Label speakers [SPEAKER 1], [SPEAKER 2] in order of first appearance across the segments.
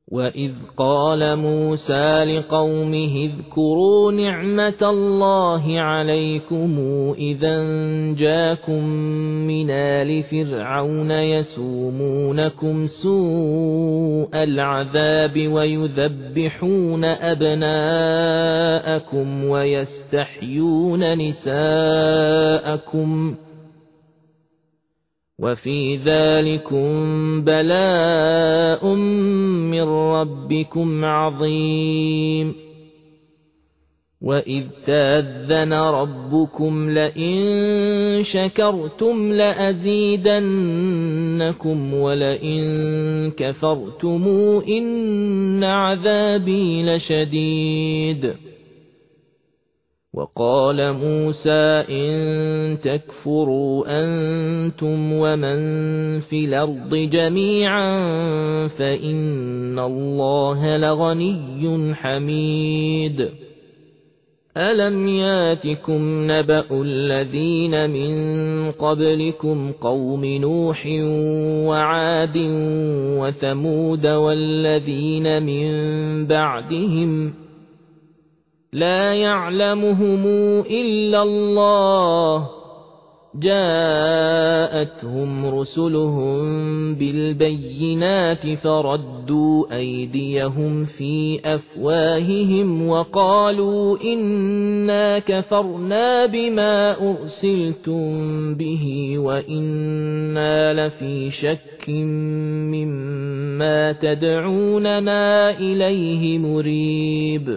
[SPEAKER 1] وَإِذْ قَالَ مُوسَى لِقَوْمِهِ اذْكُرُوا نِعْمَةَ اللَّهِ عَلَيْكُمْ إِذْ أَنْجَاكُمْ مِنْ آلِ فِرْعَوْنَ يَسُومُونَكُمْ سُوءَ الْعَذَابِ وَيُذَبِّحُونَ أَبْنَاءَكُمْ وَيَسْتَحْيُونَ نِسَاءَكُمْ وَفِي ذَلِكُمْ بَلَاءٌ مِّن رَّبِّكُمْ عَظِيمٌ وَإِذْ تَأَذَّنَ رَبُّكُمْ لَئِن شَكَرْتُمْ لَأَزِيدَنَّكُمْ وَلَئِن كَفَرْتُمْ إِنَّ عَذَابِي لَشَدِيدٌ وَقَالَ مُوسَى إِن تَكْفُرُوا أَنتُمْ وَمَن فِي الْأَرْضِ جَمِيعًا فَإِنَّ اللَّهَ لَغَنِيٌّ حَمِيدٌ أَلَمْ يَأْتِكُمْ نَبَأُ الَّذِينَ مِن قَبْلِكُمْ قَوْمِ نُوحٍ وَعَادٍ وَثَمُودَ وَالَّذِينَ مِن بَعْدِهِمْ لَا يَعْلَمُهُمْ إِلَّا اللَّهُ جَاءَتْهُمْ رُسُلُهُم بِالْبَيِّنَاتِ فَرَدُّوا أَيْدِيَهُمْ فِي أَفْوَاهِهِمْ وَقَالُوا إِنَّا كَفَرْنَا بِمَا أُرْسِلْتُم بِهِ وَإِنَّا لَفِي شَكٍّ مِّمَّا تَدْعُونَنَا إِلَيْهِ مُرِيبٍ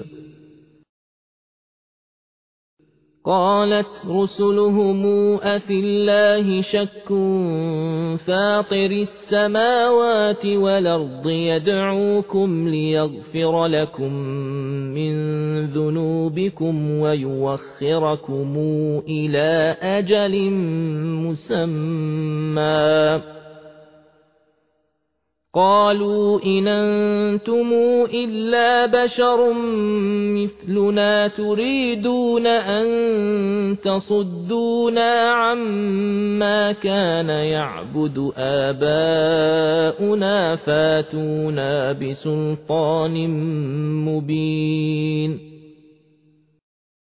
[SPEAKER 1] قالت رسلهم أفي الله شك فاطر السماوات والأرض يدعوكم ليغفر لكم من ذنوبكم ويوخركم إلى أجل مسمى قالوا إن أنتم إلا بشر مثلنا تريدون أن تصدونا عما كان يعبد آباؤنا فاتونا بسلطان مبين